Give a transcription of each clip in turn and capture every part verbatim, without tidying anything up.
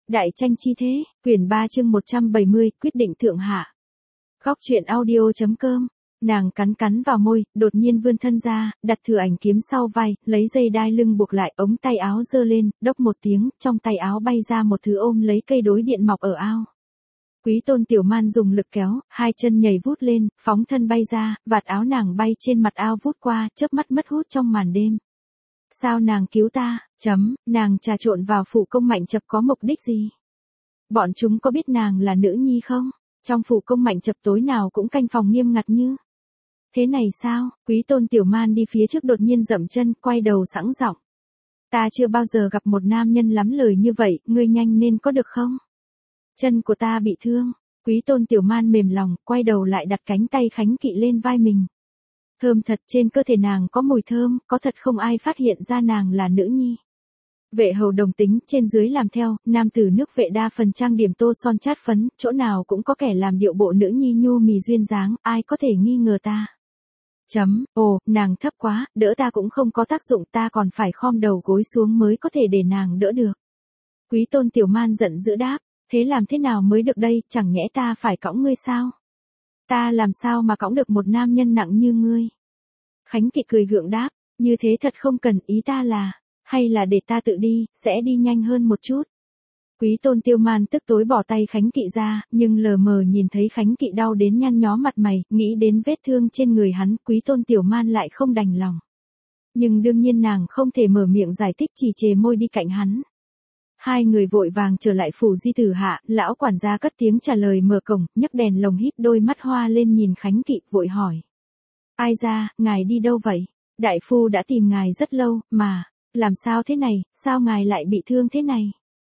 Đại tranh chi thế, quyển ba chương một trăm bảy mươi, quyết định thượng hạ. Góc truyện audio.com, nàng cắn cắn vào môi, đột nhiên vươn thân ra, đặt thừa ảnh kiếm sau vai, lấy dây đai lưng buộc lại, ống tay áo giơ lên, đốc một tiếng, trong tay áo bay ra một thứ ôm lấy cây đối điện mọc ở ao. Quý Tôn Tiểu Man dùng lực kéo, hai chân nhảy vút lên, phóng thân bay ra, vạt áo nàng bay trên mặt ao vút qua, chớp mắt mất hút trong màn đêm. Sao nàng cứu ta, chấm, nàng trà trộn vào phủ công Mạnh Chập có mục đích gì? Bọn chúng có biết nàng là nữ nhi không? Trong phủ công Mạnh Chập tối nào cũng canh phòng nghiêm ngặt như. Thế này sao? Quý Tôn Tiểu Man đi phía trước đột nhiên dậm chân, quay đầu sẵn giọng. Ta chưa bao giờ gặp một nam nhân lắm lời như vậy, ngươi nhanh nên có được không? Chân của ta bị thương. Quý Tôn Tiểu Man mềm lòng, quay đầu lại đặt cánh tay Khánh Kỵ lên vai mình. Thơm thật, trên cơ thể nàng có mùi thơm, có thật không ai phát hiện ra nàng là nữ nhi. Vệ hầu đồng tính, trên dưới làm theo, nam tử nước vệ đa phần trang điểm tô son chát phấn, chỗ nào cũng có kẻ làm điệu bộ nữ nhi nhu mì duyên dáng, ai có thể nghi ngờ ta. Chấm, ồ, nàng thấp quá, đỡ ta cũng không có tác dụng, ta còn phải khom đầu gối xuống mới có thể để nàng đỡ được. Quý Tôn Tiểu Man giận dữ đáp, thế làm thế nào mới được đây, chẳng nhẽ ta phải cõng ngươi sao? Ta làm sao mà cõng được một nam nhân nặng như ngươi? Khánh Kỵ cười gượng đáp, như thế thật không cần, ý ta là, hay là để ta tự đi, sẽ đi nhanh hơn một chút. Quý Tôn Tiêu Man tức tối bỏ tay Khánh Kỵ ra, nhưng lờ mờ nhìn thấy Khánh Kỵ đau đến nhăn nhó mặt mày, nghĩ đến vết thương trên người hắn, Quý Tôn Tiểu Man lại không đành lòng. Nhưng đương nhiên nàng không thể mở miệng giải thích, chỉ chề môi đi cạnh hắn. Hai người vội vàng trở lại phủ Di Tử Hạ, lão quản gia cất tiếng trả lời mở cổng, nhấc đèn lồng híp đôi mắt hoa lên nhìn Khánh Kỵ, vội hỏi. Ai ra, ngài đi đâu vậy? Đại phu đã tìm ngài rất lâu, mà, làm sao thế này, sao ngài lại bị thương thế này?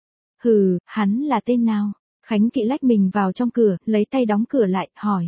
Hừ, hắn là tên nào? Khánh Kỵ lách mình vào trong cửa, lấy tay đóng cửa lại, hỏi.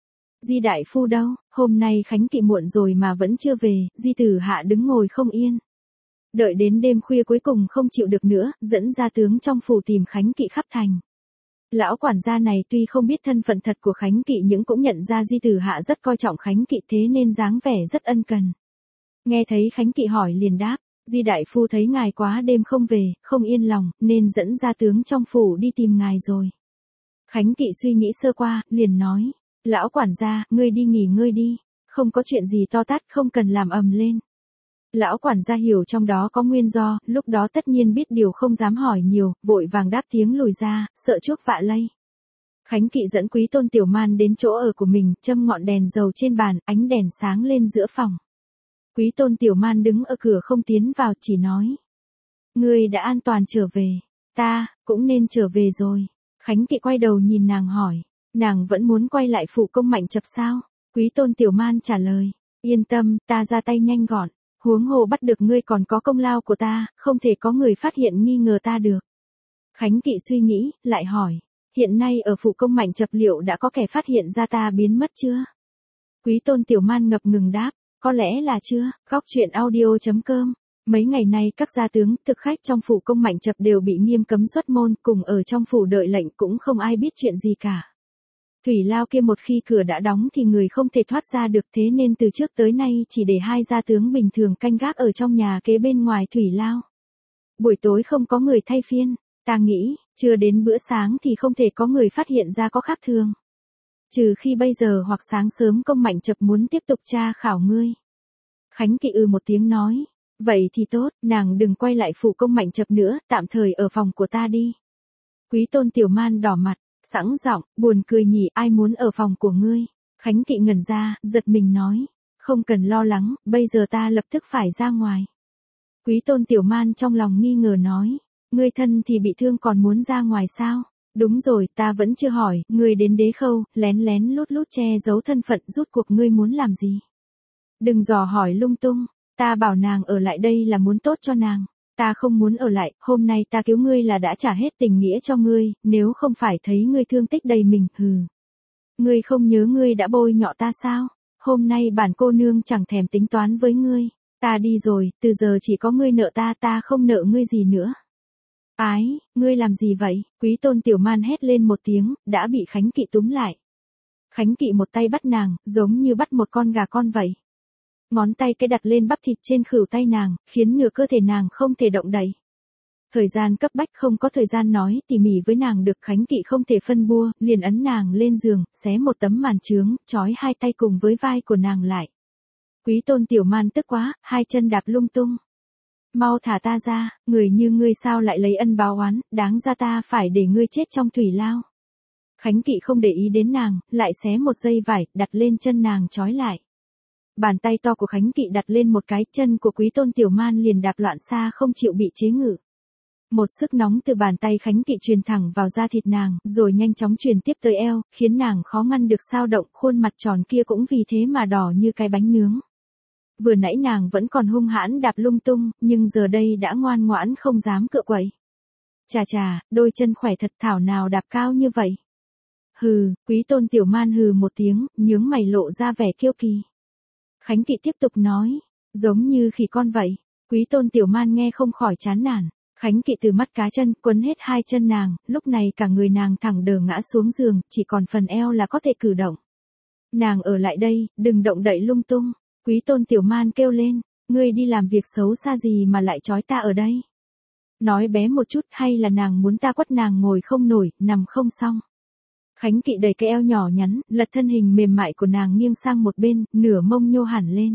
Di đại phu đâu? Hôm nay Khánh Kỵ muộn rồi mà vẫn chưa về, Di Tử Hạ đứng ngồi không yên. Đợi đến đêm khuya cuối cùng không chịu được nữa, dẫn gia tướng trong phủ tìm Khánh Kỵ khắp thành. Lão quản gia này tuy không biết thân phận thật của Khánh Kỵ nhưng cũng nhận ra Di Tử Hạ rất coi trọng Khánh Kỵ, thế nên dáng vẻ rất ân cần. Nghe thấy Khánh Kỵ hỏi liền đáp, Di đại phu thấy ngài quá đêm không về, không yên lòng, nên dẫn gia tướng trong phủ đi tìm ngài rồi. Khánh Kỵ suy nghĩ sơ qua, liền nói, lão quản gia, ngươi đi nghỉ ngơi đi, không có chuyện gì to tát, không cần làm ầm lên. Lão quản gia hiểu trong đó có nguyên do, lúc đó tất nhiên biết điều không dám hỏi nhiều, vội vàng đáp tiếng lùi ra, sợ chuốc vạ lây. Khánh Kỵ dẫn Quý Tôn Tiểu Man đến chỗ ở của mình, châm ngọn đèn dầu trên bàn, ánh đèn sáng lên giữa phòng. Quý Tôn Tiểu Man đứng ở cửa không tiến vào, chỉ nói. Ngươi đã an toàn trở về, ta, cũng nên trở về rồi. Khánh Kỵ quay đầu nhìn nàng hỏi, nàng vẫn muốn quay lại phủ công Mạnh Chập sao? Quý Tôn Tiểu Man trả lời, yên tâm, ta ra tay nhanh gọn. Huống hồ bắt được ngươi còn có công lao của ta, không thể có người phát hiện nghi ngờ ta được. Khánh Kỵ suy nghĩ, lại hỏi, hiện nay ở phủ công Mạnh Chập liệu đã có kẻ phát hiện ra ta biến mất chưa? Quý Tôn Tiểu Man ngập ngừng đáp, có lẽ là chưa. Góc truyện audio.com, mấy ngày nay các gia tướng, thực khách trong phủ công Mạnh Chập đều bị nghiêm cấm xuất môn, cùng ở trong phủ đợi lệnh cũng không ai biết chuyện gì cả. Thủy lao kia một khi cửa đã đóng thì người không thể thoát ra được, thế nên từ trước tới nay chỉ để hai gia tướng bình thường canh gác ở trong nhà kế bên ngoài thủy lao. Buổi tối không có người thay phiên, ta nghĩ, chưa đến bữa sáng thì không thể có người phát hiện ra có khác thường. Trừ khi bây giờ hoặc sáng sớm công Mạnh Chập muốn tiếp tục tra khảo ngươi. Khánh Kỵ ư một tiếng nói, vậy thì tốt, nàng đừng quay lại phủ công Mạnh Chập nữa, tạm thời ở phòng của ta đi. Quý Tôn Tiểu Man đỏ mặt. Sẵn giọng, buồn cười nhỉ, ai muốn ở phòng của ngươi? Khánh Kỵ ngẩn ra, giật mình nói, không cần lo lắng, bây giờ ta lập tức phải ra ngoài. Quý Tôn Tiểu Man trong lòng nghi ngờ nói, ngươi thân thì bị thương còn muốn ra ngoài sao? Đúng rồi, ta vẫn chưa hỏi, ngươi đến Đế Khâu, lén lén lút lút che giấu thân phận, rút cuộc ngươi muốn làm gì? Đừng dò hỏi lung tung, ta bảo nàng ở lại đây là muốn tốt cho nàng. Ta không muốn ở lại, hôm nay ta cứu ngươi là đã trả hết tình nghĩa cho ngươi, nếu không phải thấy ngươi thương tích đầy mình, hừ. Ngươi không nhớ ngươi đã bôi nhọ ta sao? Hôm nay bản cô nương chẳng thèm tính toán với ngươi, ta đi rồi, từ giờ chỉ có ngươi nợ ta, ta không nợ ngươi gì nữa. Ái, ngươi làm gì vậy? Quý Tôn Tiểu Man hét lên một tiếng, đã bị Khánh Kỵ túm lại. Khánh Kỵ một tay bắt nàng, giống như bắt một con gà con vậy. Ngón tay cái đặt lên bắp thịt trên khuỷu tay nàng, khiến nửa cơ thể nàng không thể động đậy. Thời gian cấp bách không có thời gian nói tỉ mỉ với nàng được, Khánh Kỵ không thể phân bua, liền ấn nàng lên giường, xé một tấm màn trướng, trói hai tay cùng với vai của nàng lại. Quý Tôn Tiểu Man tức quá, hai chân đạp lung tung. Mau thả ta ra, người như ngươi sao lại lấy ân báo oán, đáng ra ta phải để ngươi chết trong thủy lao. Khánh Kỵ không để ý đến nàng, lại xé một dây vải, đặt lên chân nàng trói lại. Bàn tay to của Khánh Kỵ đặt lên một cái, chân của Quý Tôn Tiểu Man liền đạp loạn xa không chịu bị chế ngự. Một sức nóng từ bàn tay Khánh Kỵ truyền thẳng vào da thịt nàng, rồi nhanh chóng truyền tiếp tới eo, khiến nàng khó ngăn được sao động, khuôn mặt tròn kia cũng vì thế mà đỏ như cái bánh nướng. Vừa nãy nàng vẫn còn hung hãn đạp lung tung, nhưng giờ đây đã ngoan ngoãn không dám cựa quậy. Chà chà, đôi chân khỏe thật, thảo nào đạp cao như vậy. Hừ, Quý Tôn Tiểu Man hừ một tiếng, nhướng mày lộ ra vẻ kiêu kỳ. Khánh Kỵ tiếp tục nói, giống như khỉ con vậy. Quý Tôn Tiểu Man nghe không khỏi chán nản. Khánh Kỵ từ mắt cá chân, quấn hết hai chân nàng, lúc này cả người nàng thẳng đờ ngã xuống giường, chỉ còn phần eo là có thể cử động. Nàng ở lại đây, đừng động đậy lung tung. Quý Tôn Tiểu Man kêu lên, ngươi đi làm việc xấu xa gì mà lại trói ta ở đây? Nói bé một chút, hay là nàng muốn ta quất nàng ngồi không nổi, nằm không xong? Khánh Kỵ đẩy cái eo nhỏ nhắn, lật thân hình mềm mại của nàng nghiêng sang một bên, nửa mông nhô hẳn lên.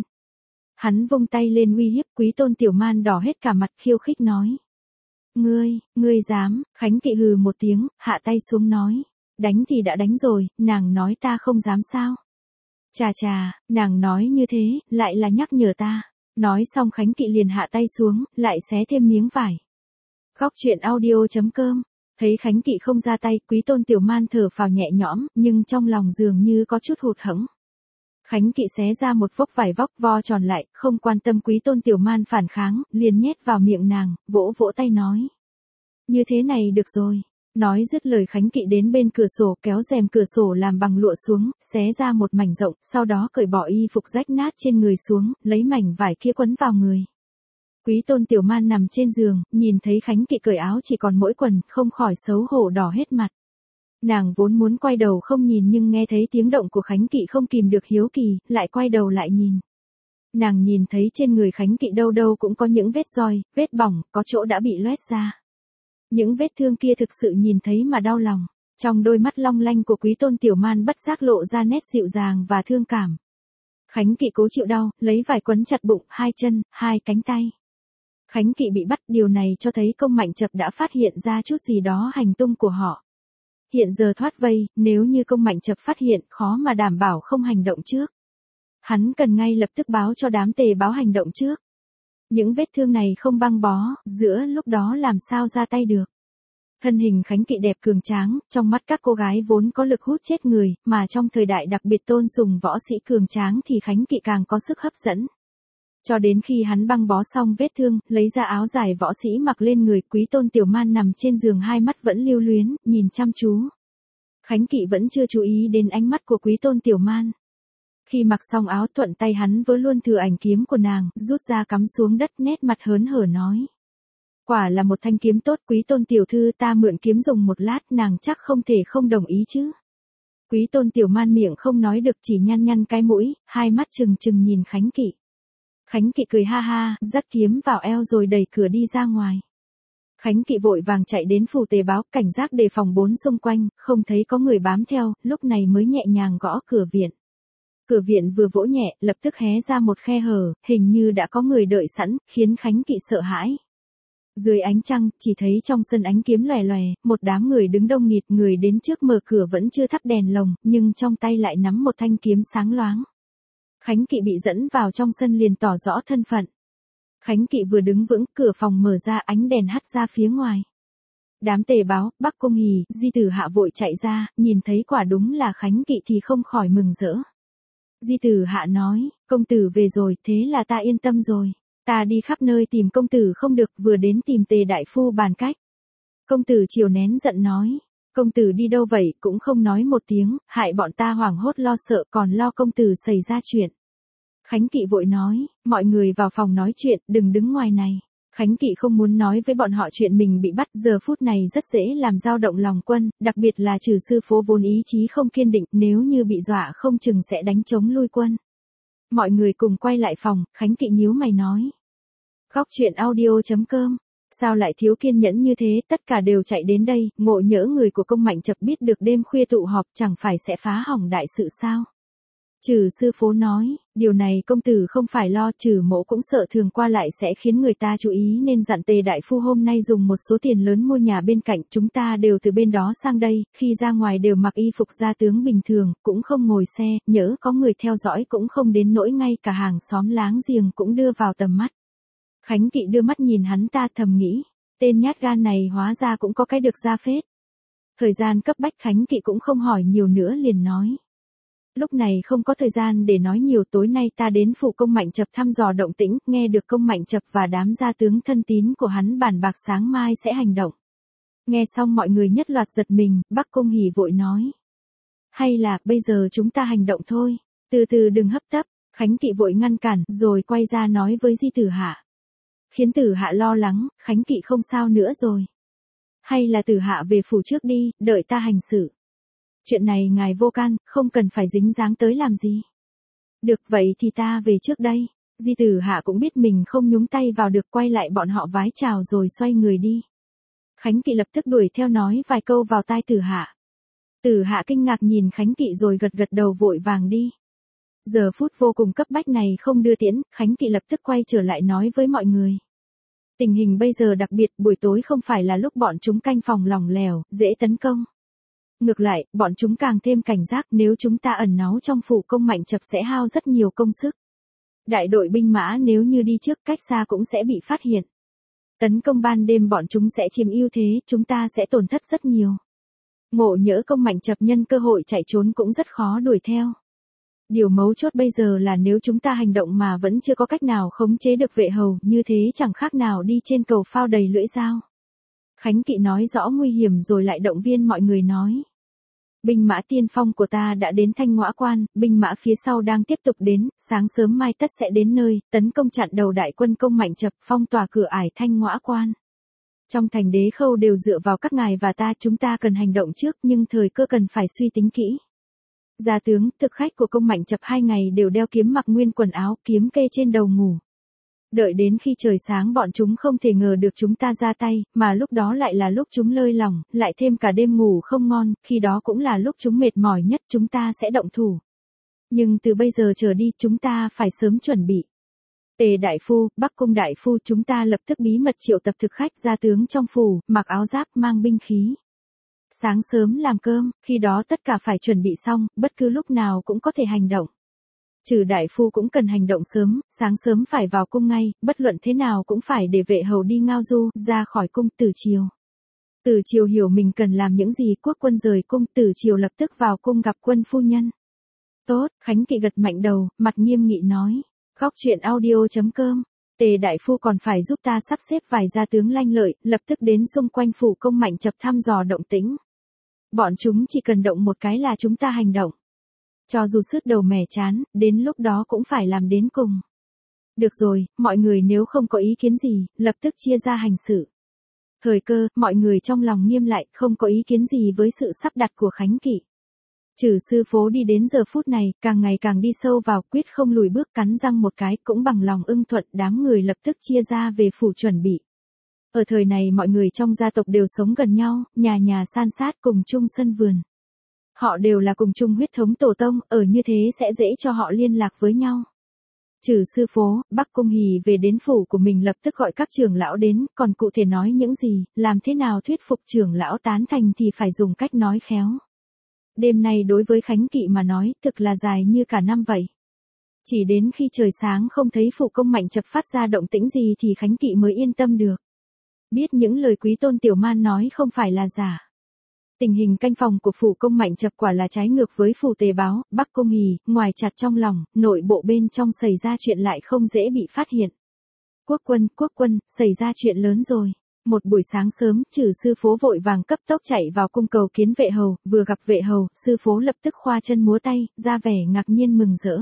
Hắn vung tay lên uy hiếp. Quý Tôn Tiểu Man đỏ hết cả mặt, khiêu khích nói. Ngươi, ngươi dám? Khánh Kỵ hừ một tiếng, hạ tay xuống nói. Đánh thì đã đánh rồi, nàng nói ta không dám sao? Chà chà, nàng nói như thế, lại là nhắc nhở ta. Nói xong Khánh Kỵ liền hạ tay xuống, lại xé thêm miếng vải. Góc truyện audio chấm com. Thấy Khánh Kỵ không ra tay, Quý Tôn Tiểu Man thở phào nhẹ nhõm, nhưng trong lòng dường như có chút hụt hẫng. Khánh Kỵ xé ra một vốc vải vóc vo tròn lại, không quan tâm Quý Tôn Tiểu Man phản kháng, liền nhét vào miệng nàng, vỗ vỗ tay nói. Như thế này được rồi. Nói dứt lời Khánh Kỵ đến bên cửa sổ, kéo rèm cửa sổ làm bằng lụa xuống, xé ra một mảnh rộng, sau đó cởi bỏ y phục rách nát trên người xuống, lấy mảnh vải kia quấn vào người. Quý Tôn Tiểu Man nằm trên giường, nhìn thấy Khánh Kỵ cởi áo chỉ còn mỗi quần, không khỏi xấu hổ đỏ hết mặt. Nàng vốn muốn quay đầu không nhìn nhưng nghe thấy tiếng động của Khánh Kỵ không kìm được hiếu kỳ, lại quay đầu lại nhìn. Nàng nhìn thấy trên người Khánh Kỵ đâu đâu cũng có những vết roi, vết bỏng, có chỗ đã bị loét ra. Những vết thương kia thực sự nhìn thấy mà đau lòng. Trong đôi mắt long lanh của Quý Tôn Tiểu Man bất giác lộ ra nét dịu dàng và thương cảm. Khánh Kỵ cố chịu đau, lấy vải quấn chặt bụng, hai chân, hai cánh tay. Khánh Kỵ bị bắt, điều này cho thấy Công Mạnh Chập đã phát hiện ra chút gì đó hành tung của họ. Hiện giờ thoát vây, nếu như Công Mạnh Chập phát hiện, khó mà đảm bảo không hành động trước. Hắn cần ngay lập tức báo cho đám tề báo hành động trước. Những vết thương này không băng bó, giữa lúc đó làm sao ra tay được. Thân hình Khánh Kỵ đẹp cường tráng, trong mắt các cô gái vốn có lực hút chết người, mà trong thời đại đặc biệt tôn sùng võ sĩ cường tráng thì Khánh Kỵ càng có sức hấp dẫn. Cho đến khi hắn băng bó xong vết thương, lấy ra áo dài võ sĩ mặc lên người, Quý Tôn Tiểu Man nằm trên giường hai mắt vẫn lưu luyến, nhìn chăm chú. Khánh Kỵ vẫn chưa chú ý đến ánh mắt của Quý Tôn Tiểu Man. Khi mặc xong áo, thuận tay hắn vớ luôn thừa ảnh kiếm của nàng, rút ra cắm xuống đất, nét mặt hớn hở nói. Quả là một thanh kiếm tốt, Quý Tôn Tiểu Thư, ta mượn kiếm dùng một lát, nàng chắc không thể không đồng ý chứ. Quý Tôn Tiểu Man miệng không nói được, chỉ nhăn nhăn cái mũi, hai mắt trừng trừng nhìn Khánh Kỵ. Khánh Kỵ cười ha ha, dắt kiếm vào eo rồi đẩy cửa đi ra ngoài. Khánh Kỵ vội vàng chạy đến phủ tề báo, cảnh giác đề phòng bốn xung quanh, không thấy có người bám theo, lúc này mới nhẹ nhàng gõ cửa viện. Cửa viện vừa vỗ nhẹ, lập tức hé ra một khe hở, hình như đã có người đợi sẵn, khiến Khánh Kỵ sợ hãi. Dưới ánh trăng, chỉ thấy trong sân ánh kiếm lòe lòe, một đám người đứng đông nghịt, người đến trước mở cửa vẫn chưa thắp đèn lồng, nhưng trong tay lại nắm một thanh kiếm sáng loáng. Khánh Kỵ bị dẫn vào trong sân liền tỏ rõ thân phận. Khánh Kỵ vừa đứng vững, cửa phòng mở ra, ánh đèn hắt ra phía ngoài. Đám tề báo, Bắc Cung Hỉ, Di Tử Hạ vội chạy ra, nhìn thấy quả đúng là Khánh Kỵ thì không khỏi mừng rỡ. Di Tử Hạ nói, công tử về rồi, thế là ta yên tâm rồi. Ta đi khắp nơi tìm công tử không được, vừa đến tìm Tề đại phu bàn cách. Công tử chiều nén giận nói, công tử đi đâu vậy, cũng không nói một tiếng, hại bọn ta hoảng hốt lo sợ, còn lo công tử xảy ra chuyện. Khánh Kỵ vội nói, mọi người vào phòng nói chuyện, đừng đứng ngoài này. Khánh Kỵ không muốn nói với bọn họ chuyện mình bị bắt, giờ phút này rất dễ làm dao động lòng quân, đặc biệt là Trừ sư phố vốn ý chí không kiên định, nếu như bị dọa không chừng sẽ đánh chống lui quân. Mọi người cùng quay lại phòng, Khánh Kỵ nhíu mày nói. Góc truyện audio chấm com Sao lại thiếu kiên nhẫn như thế, tất cả đều chạy đến đây, ngộ nhỡ người của Công Mạnh Chập biết được đêm khuya tụ họp chẳng phải sẽ phá hỏng đại sự sao? Trừ sư phố nói, điều này công tử không phải lo, Trừ mỗ cũng sợ thường qua lại sẽ khiến người ta chú ý nên dặn Tề đại phu hôm nay dùng một số tiền lớn mua nhà bên cạnh, chúng ta đều từ bên đó sang đây, khi ra ngoài đều mặc y phục gia tướng bình thường, cũng không ngồi xe, nhỡ có người theo dõi cũng không đến nỗi ngay cả hàng xóm láng giềng cũng đưa vào tầm mắt. Khánh Kỵ đưa mắt nhìn hắn ta thầm nghĩ, tên nhát gan này hóa ra cũng có cái được ra phết. Thời gian cấp bách Khánh Kỵ cũng không hỏi nhiều nữa liền nói. Lúc này không có thời gian để nói nhiều, tối nay ta đến phủ Công Mạnh Chập thăm dò động tĩnh, nghe được Công Mạnh Chập và đám gia tướng thân tín của hắn bàn bạc sáng mai sẽ hành động. Nghe xong mọi người nhất loạt giật mình, Bắc Cung Hỉ vội nói. Hay là, bây giờ chúng ta hành động thôi, từ từ đừng hấp tấp, Khánh Kỵ vội ngăn cản, rồi quay ra nói với Di Tử Hạ. Khiến Tử Hạ lo lắng, Khánh Kỵ không sao nữa rồi. Hay là Tử Hạ về phủ trước đi, đợi ta hành xử. Chuyện này ngài vô can, không cần phải dính dáng tới làm gì. Được vậy thì ta về trước đây. Di Tử Hạ cũng biết mình không nhúng tay vào được, quay lại bọn họ vái chào rồi xoay người đi. Khánh Kỵ lập tức đuổi theo nói vài câu vào tai Tử Hạ. Tử Hạ kinh ngạc nhìn Khánh Kỵ rồi gật gật đầu vội vàng đi. Giờ phút vô cùng cấp bách này không đưa tiễn, Khánh Kỵ lập tức quay trở lại nói với mọi người. Tình hình bây giờ đặc biệt, buổi tối không phải là lúc bọn chúng canh phòng lỏng lẻo, dễ tấn công. Ngược lại, bọn chúng càng thêm cảnh giác, nếu chúng ta ẩn náu trong phủ Công Mạnh Chập sẽ hao rất nhiều công sức. Đại đội binh mã nếu như đi trước cách xa cũng sẽ bị phát hiện. Tấn công ban đêm bọn chúng sẽ chiếm ưu thế, chúng ta sẽ tổn thất rất nhiều. Ngộ nhỡ Công Mạnh Chập nhân cơ hội chạy trốn cũng rất khó đuổi theo. Điều mấu chốt bây giờ là nếu chúng ta hành động mà vẫn chưa có cách nào khống chế được vệ hầu, như thế chẳng khác nào đi trên cầu phao đầy lưỡi dao. Khánh Kỵ nói rõ nguy hiểm rồi lại động viên mọi người nói. Binh mã tiên phong của ta đã đến Thanh Ngõa Quan, binh mã phía sau đang tiếp tục đến, sáng sớm mai tất sẽ đến nơi, tấn công chặn đầu đại quân Công Mạnh Chập, phong tỏa cửa ải Thanh Ngõa Quan. Trong thành Đế Khâu đều dựa vào các ngài và ta, chúng ta cần hành động trước nhưng thời cơ cần phải suy tính kỹ. Gia tướng, thực khách của Công Mạnh Chập hai ngày đều đeo kiếm, mặc nguyên quần áo, kiếm kê trên đầu ngủ. Đợi đến khi trời sáng bọn chúng không thể ngờ được chúng ta ra tay, mà lúc đó lại là lúc chúng lơi lỏng, lại thêm cả đêm ngủ không ngon, khi đó cũng là lúc chúng mệt mỏi nhất, chúng ta sẽ động thủ. Nhưng từ bây giờ trở đi chúng ta phải sớm chuẩn bị. Tề đại phu, Bắc Cung đại phu, chúng ta lập tức bí mật triệu tập thực khách gia tướng trong phủ, mặc áo giáp, mang binh khí. Sáng sớm làm cơm, khi đó tất cả phải chuẩn bị xong, bất cứ lúc nào cũng có thể hành động. Trừ đại phu cũng cần hành động sớm, sáng sớm phải vào cung ngay, bất luận thế nào cũng phải để vệ hầu đi ngao du, ra khỏi cung. Từ chiều. Từ chiều hiểu mình cần làm những gì, quốc quân rời cung, từ chiều lập tức vào cung gặp quân phu nhân. Tốt, Khánh Kỵ gật mạnh đầu, mặt nghiêm nghị nói. Góc truyện audio chấm com. Tề đại phu còn phải giúp ta sắp xếp vài gia tướng lanh lợi, lập tức đến xung quanh phủ Công Mạnh Chập thăm dò động tĩnh. Bọn chúng chỉ cần động một cái là chúng ta hành động. Cho dù sứt đầu mẻ chán, đến lúc đó cũng phải làm đến cùng. Được rồi, mọi người nếu không có ý kiến gì, lập tức chia ra hành sự. Thời cơ, mọi người trong lòng nghiêm lại, không có ý kiến gì với sự sắp đặt của Khánh Kỵ. Trừ sư phố đi đến giờ phút này, càng ngày càng đi sâu vào, quyết không lùi bước, cắn răng một cái, cũng bằng lòng ưng thuận, đám người lập tức chia ra về phủ chuẩn bị. Ở thời này mọi người trong gia tộc đều sống gần nhau, nhà nhà san sát cùng chung sân vườn. Họ đều là cùng chung huyết thống tổ tông, ở như thế sẽ dễ cho họ liên lạc với nhau. Trừ sư phố, Bắc Cung Hỉ về đến phủ của mình lập tức gọi các trưởng lão đến, còn cụ thể nói những gì, làm thế nào thuyết phục trưởng lão tán thành thì phải dùng cách nói khéo. Đêm nay đối với Khánh Kỵ mà nói, thực là dài như cả năm vậy. Chỉ đến khi trời sáng không thấy phủ Công Mạnh Chập phát ra động tĩnh gì thì Khánh Kỵ mới yên tâm được. Biết những lời Quý Tôn Tiểu Man nói không phải là giả. Tình hình canh phòng của phủ Công Mạnh Chập quả là trái ngược với phủ Tề báo, Bắc Cung Hỉ, ngoài chặt trong lòng, nội bộ bên trong xảy ra chuyện lại không dễ bị phát hiện. Quốc quân, quốc quân, xảy ra chuyện lớn rồi. Một buổi sáng sớm, Trừ sư phố vội vàng cấp tốc chạy vào cung cầu kiến vệ hầu, vừa gặp vệ hầu, sư phố lập tức khoa chân múa tay, ra vẻ ngạc nhiên mừng rỡ.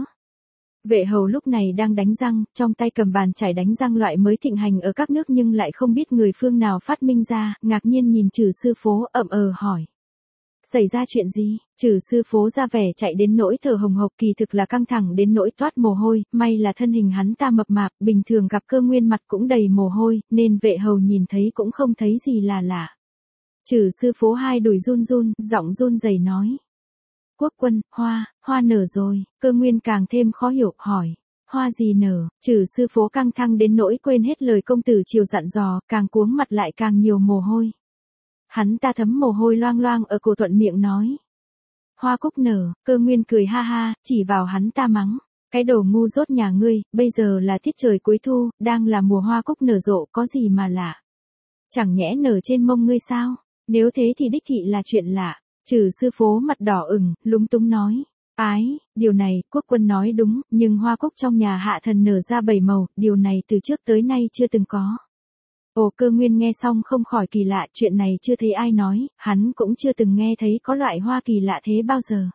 Vệ hầu lúc này đang đánh răng, trong tay cầm bàn chải đánh răng loại mới thịnh hành ở các nước nhưng lại không biết người phương nào phát minh ra, ngạc nhiên nhìn Trừ sư phố ậm ờ hỏi. Xảy ra chuyện gì? Trừ sư phố ra vẻ chạy đến nỗi thở hồng hộc, kỳ thực là căng thẳng đến nỗi toát mồ hôi, may là thân hình hắn ta mập mạp, bình thường gặp Cơ Nguyên mặt cũng đầy mồ hôi, nên vệ hầu nhìn thấy cũng không thấy gì là lạ. Trừ sư phố hai đùi run run, giọng run rẩy nói. Quốc quân, hoa, hoa nở rồi. Cơ Nguyên càng thêm khó hiểu, hỏi. Hoa gì nở? Trừ sư phố căng thẳng đến nỗi quên hết lời công tử Triều dặn dò, càng cuống mặt lại càng nhiều mồ hôi. Hắn ta thấm mồ hôi loang loang ở cổ, thuận miệng nói. Hoa cúc nở. Cơ Nguyên cười ha ha, chỉ vào hắn ta mắng. Cái đồ ngu dốt nhà ngươi, bây giờ là tiết trời cuối thu, đang là mùa hoa cúc nở rộ, có gì mà lạ? Chẳng nhẽ nở trên mông ngươi sao? Nếu thế thì đích thị là chuyện lạ. Trừ sư phố mặt đỏ ửng, lúng túng nói. Ái, điều này, quốc quân nói đúng, nhưng hoa cúc trong nhà hạ thần nở ra bảy màu, điều này từ trước tới nay chưa từng có. Ồ, Cơ Nguyên nghe xong không khỏi kỳ lạ, chuyện này chưa thấy ai nói, hắn cũng chưa từng nghe thấy có loại hoa kỳ lạ thế bao giờ.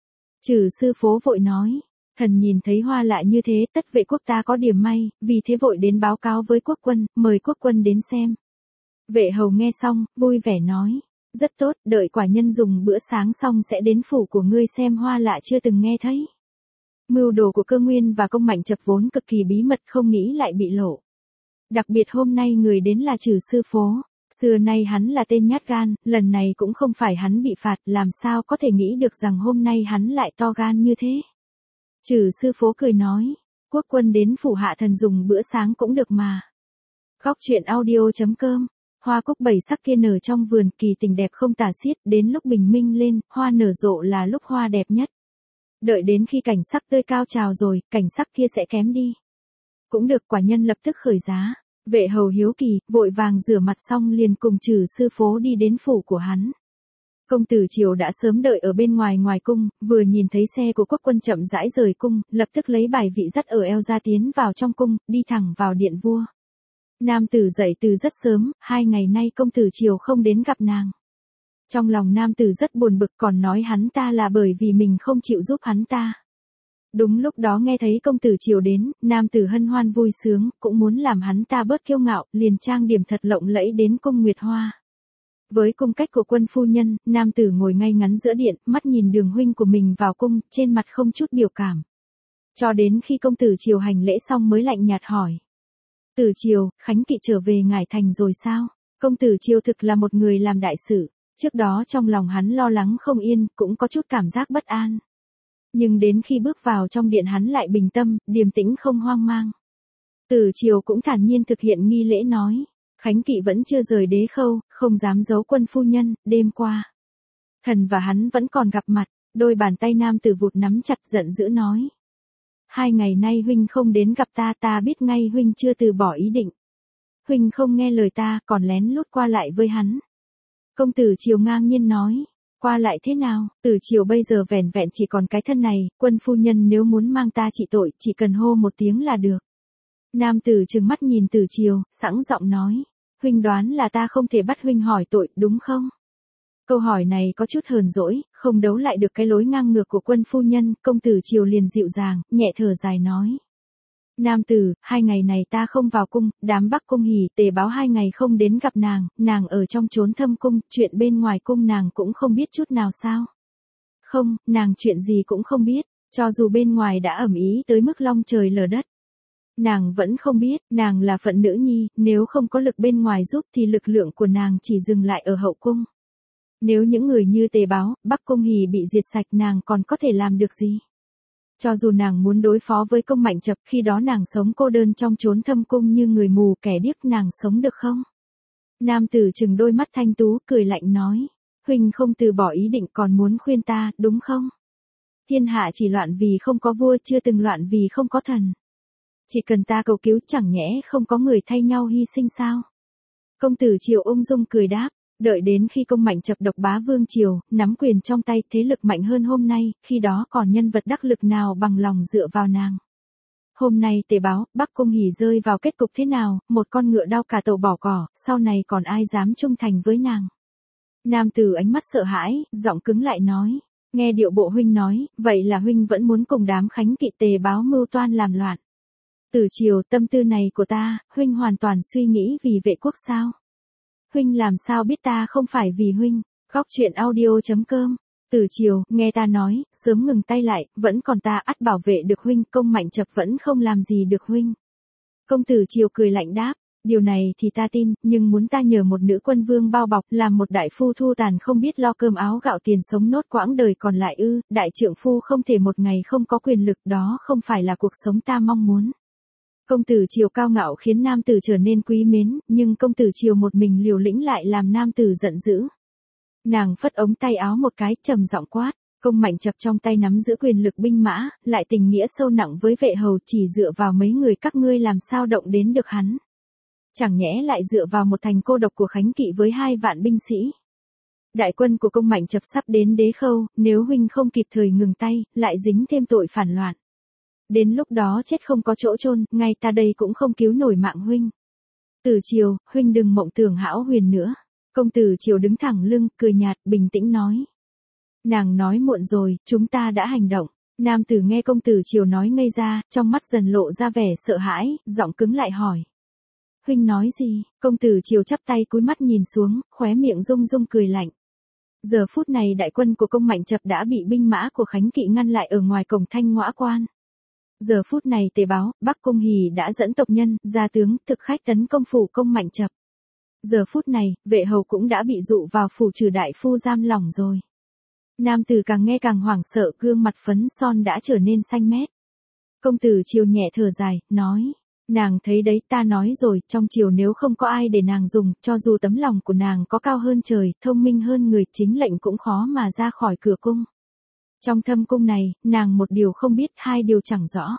Trừ sư phố vội nói, thần nhìn thấy hoa lạ như thế, tất vệ quốc ta có điểm may, vì thế vội đến báo cáo với quốc quân, mời quốc quân đến xem. Vệ hầu nghe xong, vui vẻ nói, rất tốt, đợi quả nhân dùng bữa sáng xong sẽ đến phủ của ngươi xem hoa lạ chưa từng nghe thấy. Mưu đồ của Cơ Nguyên và Công Mạnh Chập vốn cực kỳ bí mật, không nghĩ lại bị lộ. Đặc biệt hôm nay người đến là Trừ sư phố. Xưa nay hắn là tên nhát gan, lần này cũng không phải hắn bị phạt, làm sao có thể nghĩ được rằng hôm nay hắn lại to gan như thế. Trừ sư phố cười nói, quốc quân đến phủ hạ thần dùng bữa sáng cũng được mà. Góc truyện audio chấm com. Hoa cúc bảy sắc kia nở trong vườn, kỳ tình đẹp không tả xiết, đến lúc bình minh lên, hoa nở rộ là lúc hoa đẹp nhất. Đợi đến khi cảnh sắc tươi cao trào rồi, cảnh sắc kia sẽ kém đi. Cũng được, quả nhân lập tức khởi giá. Vệ hầu hiếu kỳ, vội vàng rửa mặt xong liền cùng Trừ sư phố đi đến phủ của hắn. Công tử Triều đã sớm đợi ở bên ngoài ngoài cung, vừa nhìn thấy xe của quốc quân chậm rãi rời cung, lập tức lấy bài vị dắt ở eo ra tiến vào trong cung, đi thẳng vào điện vua. Nam tử dậy từ rất sớm, hai ngày nay công tử Triều không đến gặp nàng. Trong lòng nam tử rất buồn bực, còn nói hắn ta là bởi vì mình không chịu giúp hắn ta. Đúng lúc đó nghe thấy công tử Triều đến, nam tử hân hoan vui sướng, cũng muốn làm hắn ta bớt kiêu ngạo, liền trang điểm thật lộng lẫy đến cung Nguyệt Hoa. Với cung cách của quân phu nhân, nam tử ngồi ngay ngắn giữa điện, mắt nhìn Đường huynh của mình vào cung, trên mặt không chút biểu cảm. Cho đến khi công tử Triều hành lễ xong mới lạnh nhạt hỏi. Tử Triều, Khánh Kỵ trở về Ngải Thành rồi sao? Công tử Triều thực là một người làm đại sự, trước đó trong lòng hắn lo lắng không yên, cũng có chút cảm giác bất an. Nhưng đến khi bước vào trong điện hắn lại bình tâm, điềm tĩnh không hoang mang. Tử Triều cũng thản nhiên thực hiện nghi lễ nói. Khánh Kỵ vẫn chưa rời đế khâu, không dám giấu quân phu nhân, đêm qua. Thần và hắn vẫn còn gặp mặt, đôi bàn tay nam tử vụt nắm chặt giận dữ nói. Hai ngày nay huynh không đến gặp ta, ta biết ngay huynh chưa từ bỏ ý định. Huynh không nghe lời ta, còn lén lút qua lại với hắn. Công tử Triều ngang nhiên nói. Qua lại thế nào? Tử Triều bây giờ vẻn vẹn chỉ còn cái thân này, quân phu nhân nếu muốn mang ta trị tội, chỉ cần hô một tiếng là được. Nam tử trừng mắt nhìn Tử Triều, sẵn giọng nói. Huynh đoán là ta không thể bắt huynh hỏi tội, đúng không? Câu hỏi này có chút hờn dỗi, không đấu lại được cái lối ngang ngược của quân phu nhân, công tử Triều liền dịu dàng, nhẹ thở dài nói. Nam tử, hai ngày này ta không vào cung, đám Bắc Cung Hỉ Tề báo hai ngày không đến gặp nàng, nàng ở trong chốn thâm cung, chuyện bên ngoài cung nàng cũng không biết chút nào sao? Không, nàng chuyện gì cũng không biết, cho dù bên ngoài đã ầm ĩ tới mức long trời lở đất. Nàng vẫn không biết, nàng là phận nữ nhi, nếu không có lực bên ngoài giúp thì lực lượng của nàng chỉ dừng lại ở hậu cung. Nếu những người như Tề báo, Bắc Cung Hỉ bị diệt sạch nàng còn có thể làm được gì? Cho dù nàng muốn đối phó với Công Mạnh Chập, khi đó nàng sống cô đơn trong chốn thâm cung như người mù kẻ điếc, nàng sống được không? Nam tử trừng đôi mắt thanh tú, cười lạnh nói. Huynh không từ bỏ ý định còn muốn khuyên ta, đúng không? Thiên hạ chỉ loạn vì không có vua, chưa từng loạn vì không có thần. Chỉ cần ta cầu cứu, chẳng nhẽ không có người thay nhau hy sinh sao? Công tử Triều ung dung cười đáp. Đợi đến khi Công Mạnh Chập độc bá vương triều, nắm quyền trong tay, thế lực mạnh hơn hôm nay, khi đó còn nhân vật đắc lực nào bằng lòng dựa vào nàng. Hôm nay Tề báo, Bắc Cung Hỉ rơi vào kết cục thế nào, một con ngựa đao cả tàu bỏ cỏ, sau này còn ai dám trung thành với nàng. Nam tử ánh mắt sợ hãi, giọng cứng lại nói, nghe điệu bộ huynh nói, vậy là huynh vẫn muốn cùng đám Khánh Kỵ Tề báo mưu toan làm loạn. Tử Triều, tâm tư này của ta, huynh hoàn toàn suy nghĩ vì vệ quốc sao? Huynh làm sao biết ta không phải vì huynh? Góc truyện audio.com. Từ chiều, nghe ta nói, sớm ngừng tay lại, vẫn còn ta ắt bảo vệ được huynh, Công Mạnh Chập vẫn không làm gì được huynh. Công Tử Chiều cười lạnh đáp, điều này thì ta tin, nhưng muốn ta nhờ một nữ quân vương bao bọc, làm một đại phu thu tàn không biết lo cơm áo gạo tiền sống nốt quãng đời còn lại ư, đại trượng phu không thể một ngày không có quyền lực, đó không phải là cuộc sống ta mong muốn. Công Tử Chiều cao ngạo khiến nam tử trở nên quý mến, nhưng Công Tử Chiều một mình liều lĩnh lại làm nam tử giận dữ. Nàng phất ống tay áo một cái, trầm giọng quát, Công Mạnh Chập trong tay nắm giữ quyền lực binh mã, lại tình nghĩa sâu nặng với vệ hầu, chỉ dựa vào mấy người các ngươi làm sao động đến được hắn. Chẳng nhẽ lại dựa vào một thành cô độc của Khánh Kỵ với hai vạn binh sĩ. Đại quân của Công Mạnh Chập sắp đến Đế Khâu, nếu huynh không kịp thời ngừng tay, lại dính thêm tội phản loạn. Đến lúc đó chết không có chỗ chôn, ngay ta đây cũng không cứu nổi mạng huynh. Tử Chiều, huynh đừng mộng tưởng hão huyền nữa. Công Tử Chiều đứng thẳng lưng, cười nhạt, bình tĩnh nói. Nàng nói muộn rồi, chúng ta đã hành động. Nam tử nghe Công Tử Chiều nói ngây ra, trong mắt dần lộ ra vẻ sợ hãi, giọng cứng lại hỏi. Huynh nói gì? Công Tử Chiều chắp tay cúi mắt nhìn xuống, khóe miệng rung rung cười lạnh. Giờ phút này đại quân của Công Mạnh Chập đã bị binh mã của Khánh Kỵ ngăn lại ở ngoài cổng Thanh Ngõa Quan. Giờ phút này Tề Báo, Bắc Cung Hỉ đã dẫn tộc nhân, gia tướng, thực khách tấn công phủ Công Mạnh Chập. Giờ phút này, vệ hầu cũng đã bị dụ vào phủ trừ đại phu giam lỏng rồi. Nam tử càng nghe càng hoảng sợ, gương mặt phấn son đã trở nên xanh mét. Công Tử Chiều nhẹ thở dài, nói. Nàng thấy đấy, ta nói rồi, trong triều nếu không có ai để nàng dùng, cho dù tấm lòng của nàng có cao hơn trời, thông minh hơn người, chính lệnh cũng khó mà ra khỏi cửa cung. Trong thâm cung này, nàng một điều không biết, hai điều chẳng rõ.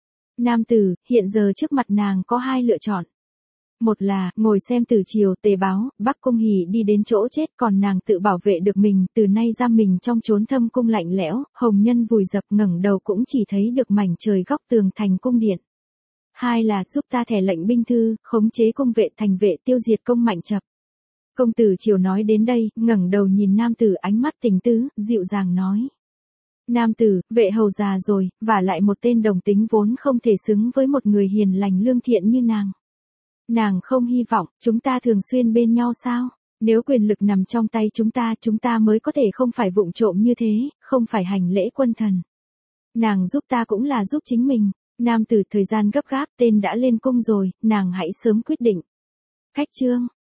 Nam tử, hiện giờ trước mặt nàng có hai lựa chọn. Một là, ngồi xem Tử Chiều, Tề Báo, Bắc Cung Hỉ đi đến chỗ chết, còn nàng tự bảo vệ được mình, từ nay giam mình trong chốn thâm cung lạnh lẽo, hồng nhân vùi dập, ngẩng đầu cũng chỉ thấy được mảnh trời góc tường thành cung điện. Hai là, giúp ta thẻ lệnh binh thư, khống chế cung vệ thành vệ tiêu diệt Công Mạnh Chập. Công Tử Chiều nói đến đây, ngẩng đầu nhìn nam tử, ánh mắt tình tứ, dịu dàng nói. Nam tử, vệ hầu già rồi, và lại một tên đồng tính vốn không thể xứng với một người hiền lành lương thiện như nàng. Nàng không hy vọng, chúng ta thường xuyên bên nhau sao? Nếu quyền lực nằm trong tay chúng ta, chúng ta mới có thể không phải vụng trộm như thế, không phải hành lễ quân thần. Nàng giúp ta cũng là giúp chính mình. Nam tử, thời gian gấp gáp, tên đã lên cung rồi, nàng hãy sớm quyết định. Cách chương.